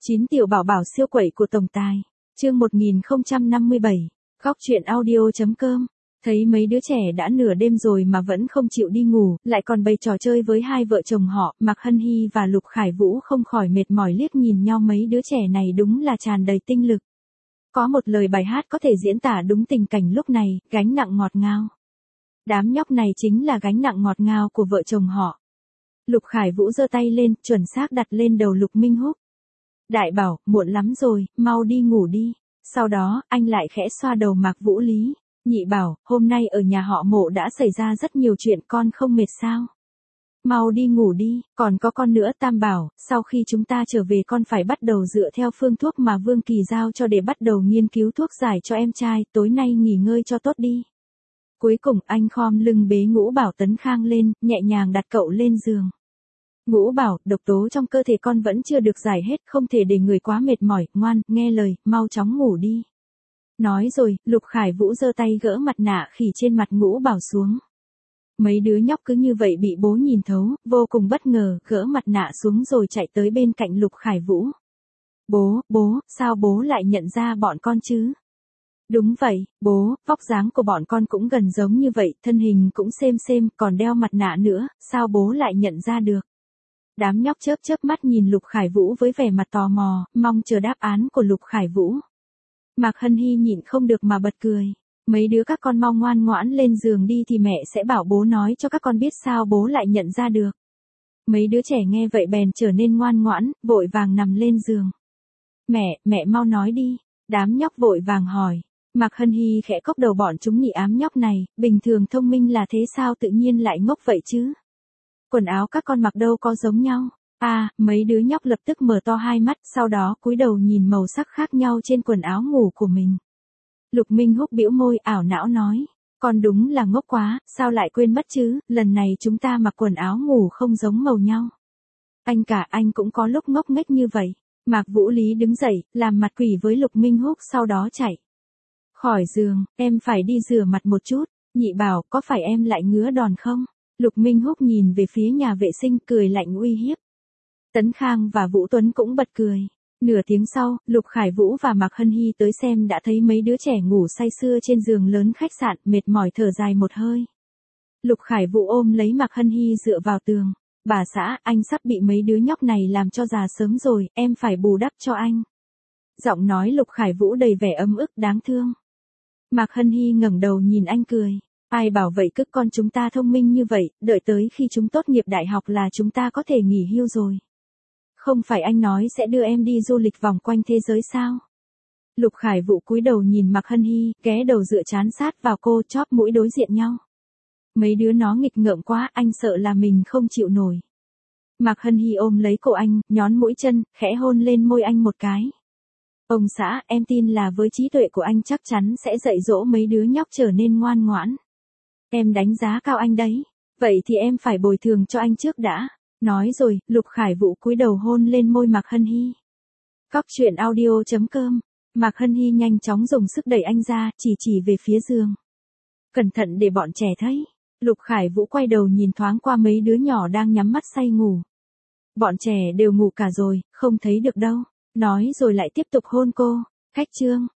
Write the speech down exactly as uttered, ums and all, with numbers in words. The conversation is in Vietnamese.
chín tiểu bảo bảo siêu quẩy của tổng tài. Chương một nghìn không trăm năm mươi bảy. Góc truyện audio chấm com. Thấy mấy đứa trẻ đã nửa đêm rồi mà vẫn không chịu đi ngủ, lại còn bày trò chơi với hai vợ chồng họ, Mạc Hân Hy và Lục Khải Vũ không khỏi mệt mỏi liếc nhìn nhau. Mấy đứa trẻ này đúng là tràn đầy tinh lực. Có một lời bài hát có thể diễn tả đúng tình cảnh lúc này, gánh nặng ngọt ngào. Đám nhóc này chính là gánh nặng ngọt ngào của vợ chồng họ. Lục Khải Vũ giơ tay lên, chuẩn xác đặt lên đầu Lục Minh Húc. Đại bảo, muộn lắm rồi, mau đi ngủ đi. Sau đó, anh lại khẽ xoa đầu Mạc Vũ Lý. Nhị bảo, hôm nay ở nhà họ Mộ đã xảy ra rất nhiều chuyện, con không mệt sao? Mau đi ngủ đi, còn có con nữa. Tam bảo, sau khi chúng ta trở về con phải bắt đầu dựa theo phương thuốc mà Vương Kỳ giao cho để bắt đầu nghiên cứu thuốc giải cho em trai, tối nay nghỉ ngơi cho tốt đi. Cuối cùng anh khom lưng bế Ngũ Bảo Tấn Khang lên, nhẹ nhàng đặt cậu lên giường. Ngũ Bảo, độc tố trong cơ thể con vẫn chưa được giải hết, không thể để người quá mệt mỏi, ngoan, nghe lời, mau chóng ngủ đi. Nói rồi, Lục Khải Vũ giơ tay gỡ mặt nạ khỉ trên mặt Ngũ Bảo xuống. Mấy đứa nhóc cứ như vậy bị bố nhìn thấu, vô cùng bất ngờ, gỡ mặt nạ xuống rồi chạy tới bên cạnh Lục Khải Vũ. Bố, bố, sao bố lại nhận ra bọn con chứ? Đúng vậy, bố, vóc dáng của bọn con cũng gần giống như vậy, thân hình cũng xêm xêm, còn đeo mặt nạ nữa, sao bố lại nhận ra được? Đám nhóc chớp chớp mắt nhìn Lục Khải Vũ với vẻ mặt tò mò, mong chờ đáp án của Lục Khải Vũ. Mạc Hân Hy nhịn không được mà bật cười. Mấy đứa các con mau ngoan ngoãn lên giường đi thì mẹ sẽ bảo bố nói cho các con biết sao bố lại nhận ra được. Mấy đứa trẻ nghe vậy bèn trở nên ngoan ngoãn, vội vàng nằm lên giường. Mẹ, mẹ mau nói đi. Đám nhóc vội vàng hỏi. Mạc Hân Hy khẽ cốc đầu bọn chúng nhị ám nhóc này, bình thường thông minh là thế sao tự nhiên lại ngốc vậy chứ? Quần áo các con mặc đâu có giống nhau. À, mấy đứa nhóc lập tức mở to hai mắt, sau đó cúi đầu nhìn màu sắc khác nhau trên quần áo ngủ của mình. Lục Minh Húc bĩu môi ảo não nói, con đúng là ngốc quá, sao lại quên mất chứ, lần này chúng ta mặc quần áo ngủ không giống màu nhau. Anh cả anh cũng có lúc ngốc nghếch như vậy. Mạc Vũ Lý đứng dậy, làm mặt quỷ với Lục Minh Húc sau đó chạy khỏi giường. Em phải đi rửa mặt một chút. Nhị bảo, có phải em lại ngứa đòn không? Lục Minh Húc nhìn về phía nhà vệ sinh cười lạnh uy hiếp. Tấn Khang và Vũ Tuấn cũng bật cười. Nửa tiếng sau, Lục Khải Vũ và Mạc Hân Hy tới xem đã thấy mấy đứa trẻ ngủ say sưa trên giường lớn khách sạn, mệt mỏi thở dài một hơi. Lục Khải Vũ ôm lấy Mạc Hân Hy dựa vào tường. Bà xã, anh sắp bị mấy đứa nhóc này làm cho già sớm rồi, em phải bù đắp cho anh. Giọng nói Lục Khải Vũ đầy vẻ ấm ức đáng thương. Mạc Hân Hy ngẩng đầu nhìn anh cười. Ai bảo vậy cứ con chúng ta thông minh như vậy, đợi tới khi chúng tốt nghiệp đại học là chúng ta có thể nghỉ hưu rồi. Không phải anh nói sẽ đưa em đi du lịch vòng quanh thế giới sao? Lục Khải Vũ cúi đầu nhìn Mạc Hân Hy, ghé đầu dựa trán sát vào cô, chóp mũi đối diện nhau. Mấy đứa nó nghịch ngợm quá, anh sợ là mình không chịu nổi. Mạc Hân Hy ôm lấy cổ anh, nhón mũi chân, khẽ hôn lên môi anh một cái. Ông xã, em tin là với trí tuệ của anh chắc chắn sẽ dạy dỗ mấy đứa nhóc trở nên ngoan ngoãn. Em đánh giá cao anh đấy. Vậy thì em phải bồi thường cho anh trước đã. Nói rồi, Lục Khải Vũ cúi đầu hôn lên môi Mạc Hân Hy. Góc truyện audio chấm com. Mạc Hân Hy nhanh chóng dùng sức đẩy anh ra, chỉ chỉ về phía giường. Cẩn thận để bọn trẻ thấy. Lục Khải Vũ quay đầu nhìn thoáng qua mấy đứa nhỏ đang nhắm mắt say ngủ. Bọn trẻ đều ngủ cả rồi, không thấy được đâu. Nói rồi lại tiếp tục hôn cô. Khách trương,